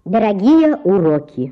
Дорогие уроки.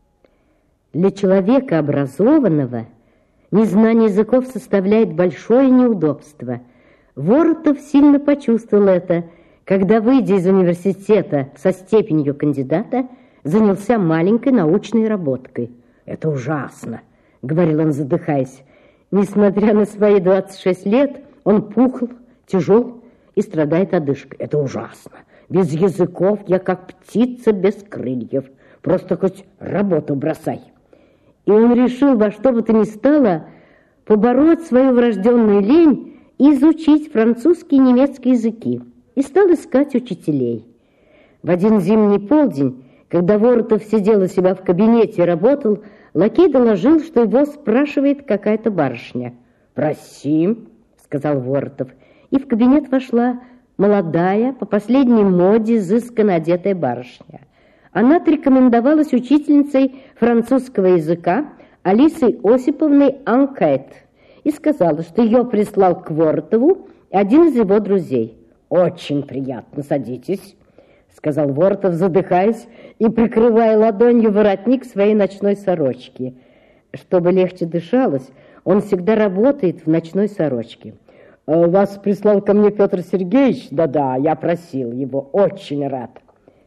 Для человека образованного незнание языков составляет большое неудобство. Воротов сильно почувствовал это, когда, выйдя из университета со степенью кандидата, занялся маленькой научной работкой. «Это ужасно», — говорил он, задыхаясь. Несмотря на свои 26 лет, он пухл, тяжел и страдает одышкой. «Это ужасно. Без языков я как птица без крыльев. Просто хоть работу бросай». И он решил во что бы то ни стало побороть свою врожденную лень и изучить французский и немецкий языки. И стал искать учителей. В один зимний полдень, когда Воротов сидел у себя в кабинете и работал, лакей доложил, что его спрашивает какая-то барышня. «Проси», — сказал Воротов, и в кабинет вошла молодая, по последней моде, изысканно одетая барышня. Она отрекомендовалась учительницей французского языка Алисой Осиповной Анкет и сказала, что ее прислал к Воротову один из его друзей. «Очень приятно, садитесь», — сказал Воротов, задыхаясь и прикрывая ладонью воротник своей ночной сорочки. Чтобы легче дышалось, он всегда работает в ночной сорочке. «Вас прислал ко мне Петр Сергеевич?» «Да-да, я просил его, очень рад».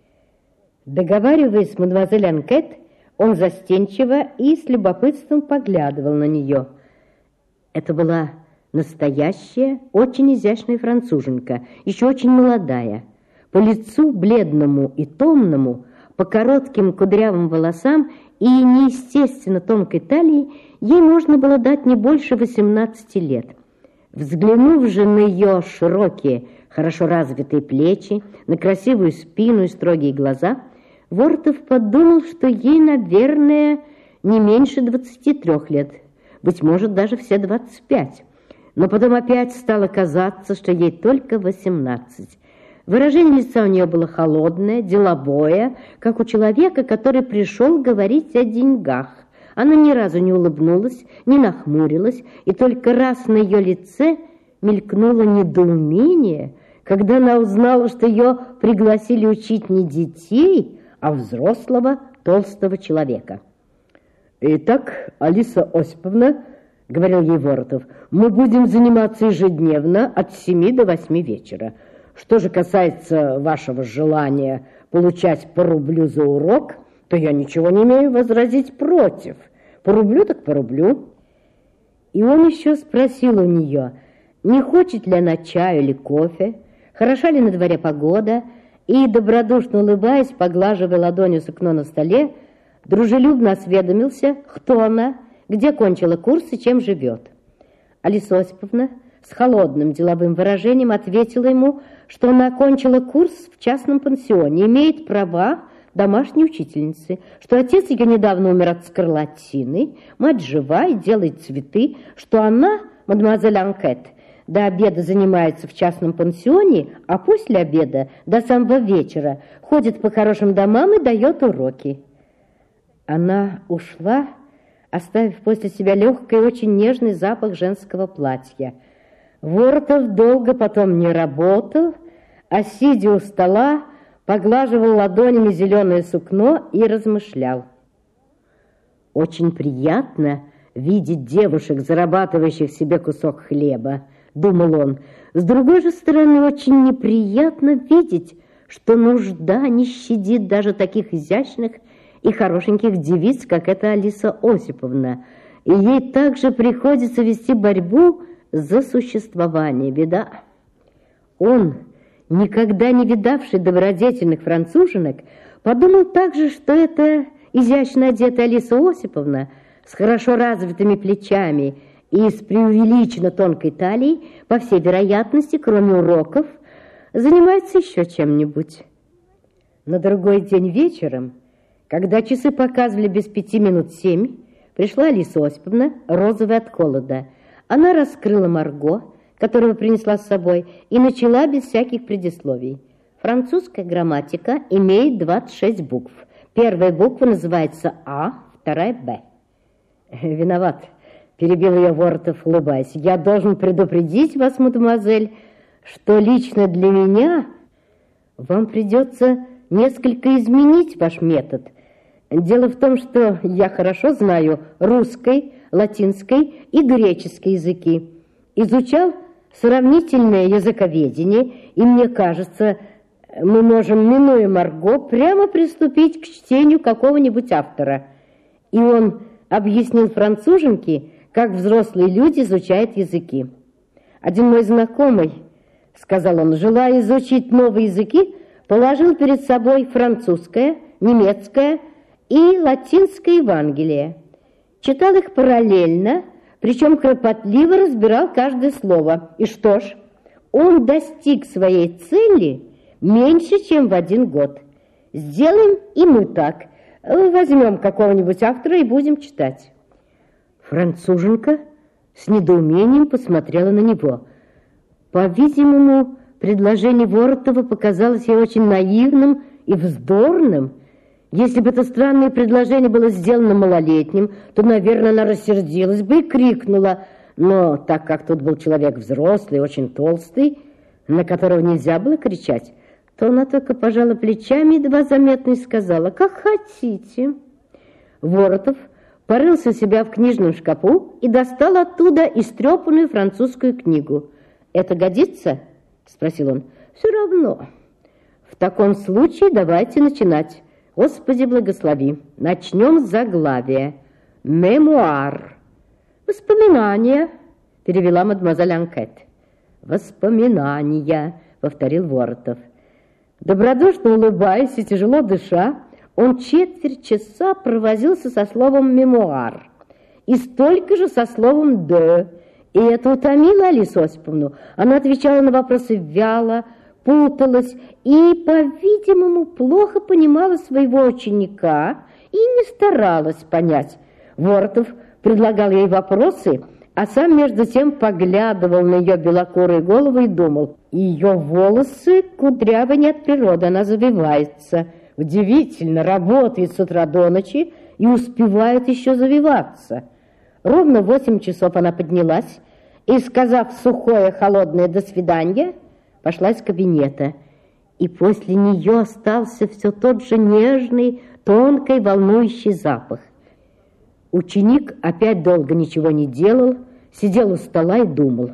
Договариваясь с мадемуазель Анкет, он застенчиво и с любопытством поглядывал на нее. Это была настоящая, очень изящная француженка, еще очень молодая. По лицу бледному и томному, по коротким кудрявым волосам и неестественно тонкой талии ей можно было дать не больше 18 лет. Взглянув же на ее широкие, хорошо развитые плечи, на красивую спину и строгие глаза, Воротов подумал, что ей, наверное, не меньше 23 лет, быть может, даже все 25. Но потом опять стало казаться, что ей только 18. Выражение лица у нее было холодное, деловое, как у человека, который пришел говорить о деньгах. Она ни разу не улыбнулась, не нахмурилась, и только раз на ее лице мелькнуло недоумение, когда она узнала, что ее пригласили учить не детей, а взрослого толстого человека. «Итак, Алиса Осиповна, — говорил ей Воротов, — мы будем заниматься ежедневно от 7 до 8 вечера. Что же касается вашего желания получать по рублю за урок, то я ничего не имею возразить против. По рублю так по рублю». И он еще спросил у нее, не хочет ли она чаю или кофе, хороша ли на дворе погода, и, добродушно улыбаясь, поглаживая ладонью сукно на столе, дружелюбно осведомился, кто она, где кончила курс и чем живет. Алиса Осиповна с холодным деловым выражением ответила ему, что она окончила курс в частном пансионе, имеет права домашней учительницы, что отец ее недавно умер от скарлатины, мать жива и делает цветы, что она, мадемуазель Анкет, до обеда занимается в частном пансионе, а после обеда до самого вечера ходит по хорошим домам и дает уроки. Она ушла, оставив после себя легкий и очень нежный запах женского платья. Воротов долго потом не работал, а, сидя у стола, поглаживал ладонями зеленое сукно и размышлял. «Очень приятно видеть девушек, зарабатывающих себе кусок хлеба», — думал он. «С другой же стороны, очень неприятно видеть, что нужда не щадит даже таких изящных и хорошеньких девиц, как эта Алиса Осиповна, и ей также приходится вести борьбу за существование. Беда». Он, никогда не видавший добродетельных француженок, подумал также, что эта изящно одетая Алиса Осиповна с хорошо развитыми плечами и с преувеличенно тонкой талией, по всей вероятности, кроме уроков, занимается еще чем-нибудь. На другой день вечером, когда часы показывали без 5 минут 7, пришла Алиса Осиповна, розовая от холода. Она раскрыла Марго, которого принесла с собой, и начала без всяких предисловий. Французская грамматика имеет 26 букв. Первая буква называется А, вторая Б. «Виноват», — перебил ее Воротов, улыбаясь. «Я должен предупредить вас, мадемуазель, что лично для меня вам придется несколько изменить ваш метод. Дело в том, что я хорошо знаю русский, латинский и греческий языки. Изучал сравнительное языковедение, и мне кажется, мы можем, минуя Марго, прямо приступить к чтению какого-нибудь автора. И он объяснил француженке, как взрослые люди изучают языки. Один мой знакомый, сказал он, желая изучить новые языки, положил перед собой французское, немецкое и латинское Евангелие. Читал их параллельно, причем кропотливо разбирал каждое слово. И что ж, он достиг своей цели меньше, чем в 1 год. Сделаем и мы так. Возьмем какого-нибудь автора и будем читать. Француженка с недоумением посмотрела на него. По-видимому, предложение Воротова показалось ей очень наивным и вздорным. Если бы это странное предложение было сделано малолетним, то, наверное, она рассердилась бы и крикнула. Но так как тут был человек взрослый, очень толстый, на которого нельзя было кричать, то она только пожала плечами, едва заметно, и сказала: «Как хотите». Воротов порылся у себя в книжном шкафу и достал оттуда истрепанную французскую книгу. «Это годится?» – спросил он. «Все равно». «В таком случае давайте начинать. Господи, благослови. Начнем с заглавия. Мемуар». «Воспоминания», – перевела мадемуазель Анкет. «Воспоминания», – повторил Воротов. Добродушно улыбаясь и тяжело дыша, он 4 часа провозился со словом «мемуар» и столько же со словом «де». И это утомило Алису Осиповну. Она отвечала на вопросы вяло, путалась и, по-видимому, плохо понимала своего ученика и не старалась понять. Воротов предлагал ей вопросы, а сам между тем поглядывал на ее белокурую голову и думал: ее волосы кудрявы не от природы, она завивается. Удивительно, работает с утра до ночи и успевает еще завиваться. Ровно в 8 часов она поднялась и, сказав сухое, холодное «до свидания», пошла из кабинета. И после нее остался все тот же нежный, тонкий, волнующий запах. Ученик опять долго ничего не делал, сидел у стола и думал.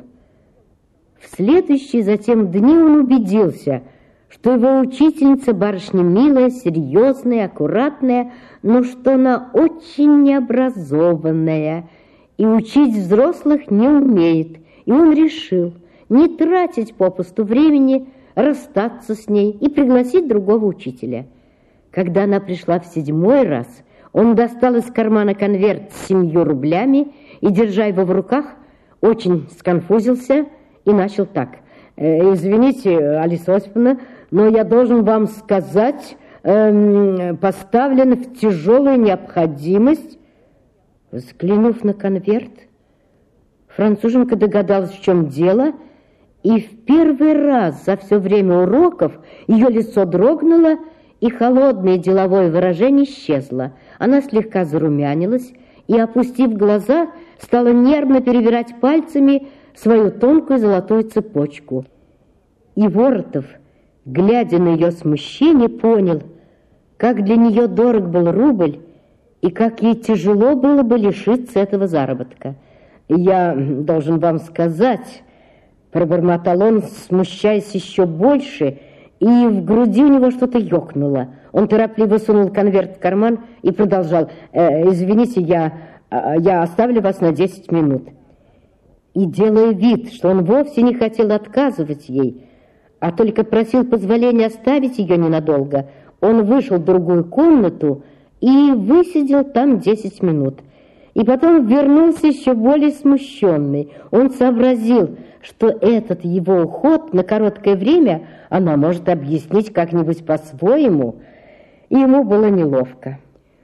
В следующие затем дни он убедился, что его учительница барышня милая, серьезная, аккуратная, но что она очень необразованная и учить взрослых не умеет. И он решил не тратить попусту времени, расстаться с ней и пригласить другого учителя. Когда она пришла в 7-й раз, он достал из кармана конверт с 7 рублями и, держа его в руках, очень сконфузился и начал так. «Извините, Алиса Осиповна, но я должен вам сказать, поставлен в тяжелую необходимость». Взглянув на конверт, француженка догадалась, в чем дело, и в первый раз за все время уроков ее лицо дрогнуло, и холодное деловое выражение исчезло. Она слегка зарумянилась и, опустив глаза, стала нервно перебирать пальцами свою тонкую золотую цепочку. И Воротов, глядя на ее смущение, понял, как для нее дорог был рубль и как ей тяжело было бы лишиться этого заработка. «Я должен вам сказать», — пробормотал он, смущаясь еще больше, и в груди у него что-то ёкнуло. Он торопливо сунул конверт в карман и продолжал: «Извините, я оставлю вас на 10 минут». И, делая вид, что он вовсе не хотел отказывать ей, а только просил позволения оставить ее ненадолго, он вышел в другую комнату и высидел там 10 минут. И потом вернулся еще более смущенный. Он сообразил, что этот его уход на короткое время она может объяснить как-нибудь по-своему, и ему было неловко.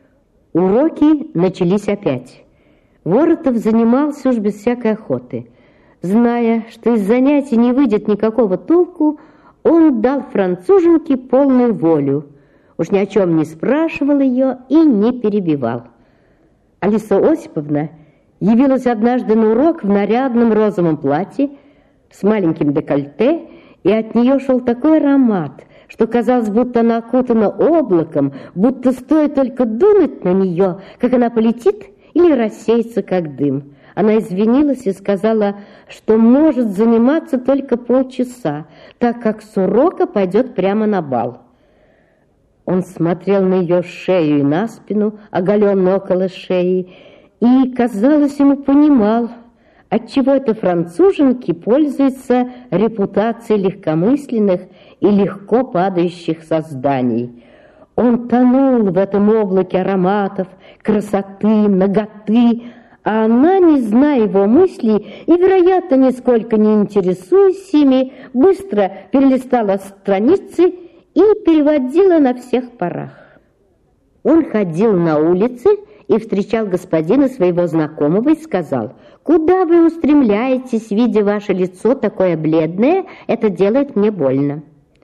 Уроки начались опять. Воротов занимался уж без всякой охоты. Зная, что из занятий не выйдет никакого толку, он дал француженке полную волю. Уж ни о чем не спрашивал ее и не перебивал. Алиса Осиповна явилась однажды на урок в нарядном розовом платье с маленьким декольте, и от нее шел такой аромат, что казалось, будто она окутана облаком, будто стоит только думать на нее, как она полетит или рассеется, как дым. Она извинилась и сказала, что может заниматься только полчаса, так как с урока пойдет прямо на бал. Он смотрел на ее шею и на спину, оголенную около шеи, и, казалось, ему понимал, отчего это француженки пользуются репутацией легкомысленных и легко падающих созданий. Он тонул в этом облаке ароматов, красоты, наготы, а она, не зная его мыслей и, вероятно, нисколько не интересуясь ими, быстро перелистала страницы и переводила на всех парах. Он ходил на улице и встречал господина своего знакомого и сказал: «Куда вы устремляетесь, видя ваше лицо такое бледное? Это делает мне больно».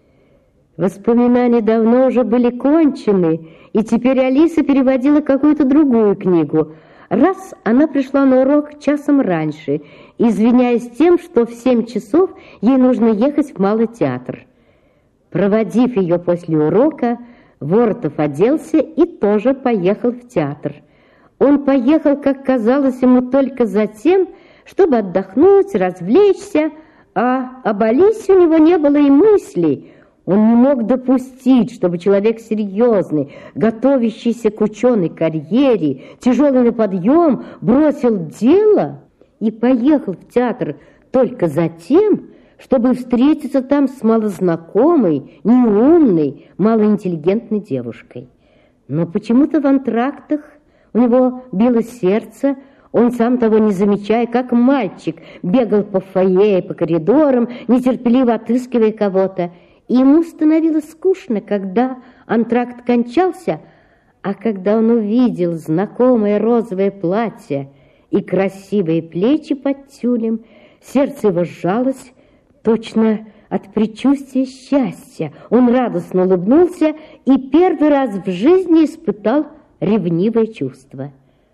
Воспоминания давно уже были кончены, и теперь Алиса переводила какую-то другую книгу. Раз она пришла на урок часом раньше, извиняясь тем, что в 7 часов ей нужно ехать в Малый театр. Проводив ее после урока, Воротов оделся и тоже поехал в театр. Он поехал, как казалось ему, только за тем, чтобы отдохнуть, развлечься, а об Алисе у него не было и мыслей. Он не мог допустить, чтобы человек серьезный, готовящийся к ученой карьере, тяжелый на подъем, бросил дело и поехал в театр только за тем, чтобы встретиться там с малознакомой, неумной, малоинтеллигентной девушкой. Но почему-то в антрактах у него било сердце, он, сам того не замечая, как мальчик, бегал по фойе и по коридорам, нетерпеливо отыскивая кого-то. И ему становилось скучно, когда антракт кончался, а когда он увидел знакомое розовое платье и красивые плечи под тюлем, сердце его сжалось, точно от предчувствия счастья. Он радостно улыбнулся и первый раз в жизни испытал ревнивое чувство.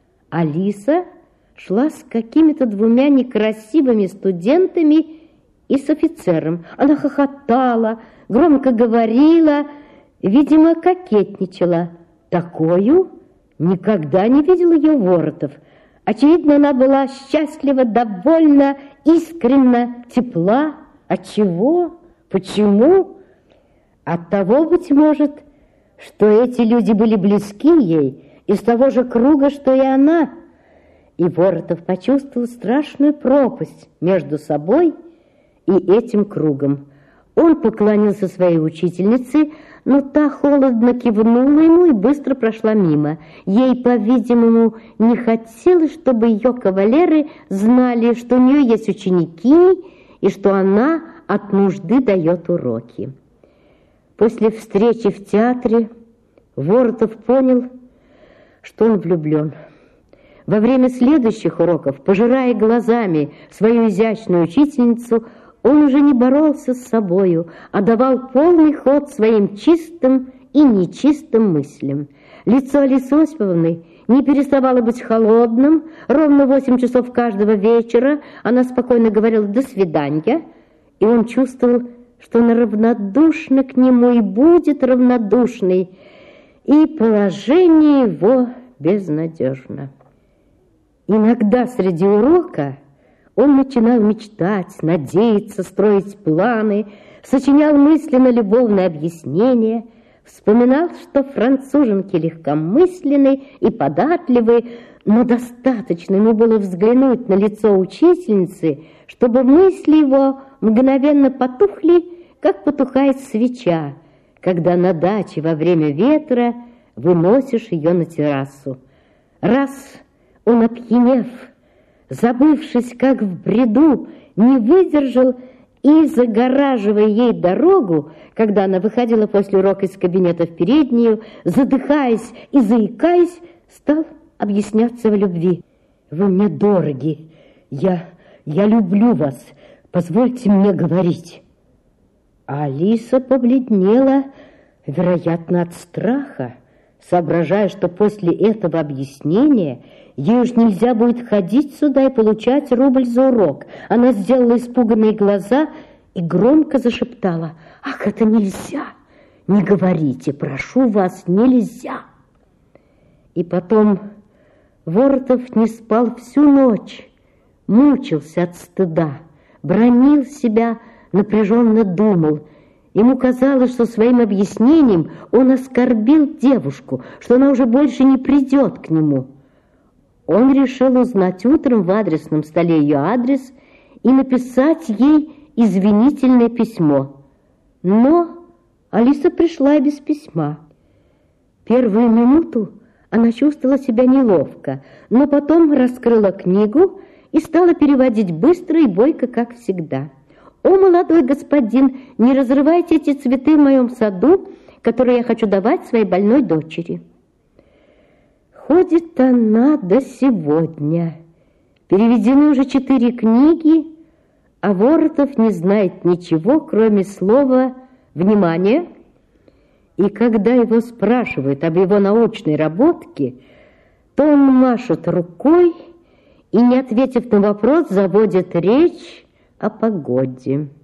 Алиса шла с какими-то 2 некрасивыми студентами и с офицером. Она хохотала, громко говорила, видимо, кокетничала. Такою никогда не видел ее Воротов. Очевидно, она была счастлива, довольна, искренна, тепла. Отчего? Почему? От того, быть может, что эти люди были близки ей, из того же круга, что и она. И Воротов почувствовал страшную пропасть между собой и этим кругом. Он поклонился своей учительнице, но та холодно кивнула ему и быстро прошла мимо. Ей, по-видимому, не хотелось, чтобы ее кавалеры знали, что у нее есть ученики и что она от нужды дает уроки. После встречи в театре Воротов понял, что он влюблен. Во время следующих уроков, пожирая глазами свою изящную учительницу, он уже не боролся с собою, а давал полный ход своим чистым и нечистым мыслям. Лицо Алисы Осиповны не переставало быть холодным. Ровно в 8 часов каждого вечера она спокойно говорила «до свидания», и он чувствовал, что она равнодушна к нему и будет равнодушной, и положение его безнадежно. Иногда среди урока он начинал мечтать, надеяться, строить планы, сочинял мысленно любовные объяснения, вспоминал, что француженки легкомысленны и податливы, но достаточно ему было взглянуть на лицо учительницы, чтобы мысли его мгновенно потухли, как потухает свеча, когда на даче во время ветра выносишь ее на террасу. Раз он, опьянев, забывшись, как в бреду, не выдержал и, загораживая ей дорогу, когда она выходила после урока из кабинета в переднюю, задыхаясь и заикаясь, стал объясняться в любви. «Вы мне дороги, я люблю вас, позвольте мне говорить». А Алиса побледнела, вероятно, от страха, соображая, что после этого объяснения ей уж нельзя будет ходить сюда и получать рубль за урок. Она сделала испуганные глаза и громко зашептала: «Ах, это нельзя! не говорите, прошу вас, нельзя. И потом Воротов не спал всю ночь, мучился от стыда, бранил себя, напряженно думал. Ему казалось, что своим объяснением он оскорбил девушку, что она уже больше не придет к нему. Он решил узнать утром в адресном столе ее адрес и написать ей извинительное письмо. Но Алиса пришла без письма. Первую минуту она чувствовала себя неловко, но потом раскрыла книгу и стала переводить быстро и бойко, как всегда. «О, молодой господин, не разрывайте эти цветы в моем саду, которые я хочу давать своей больной дочери». Ходит она до сегодня. Переведены уже 4 книги, а Воротов не знает ничего, кроме слова «внимание». И когда его спрашивают об его научной работке, то он машет рукой и, не ответив на вопрос, заводит речь о погоде.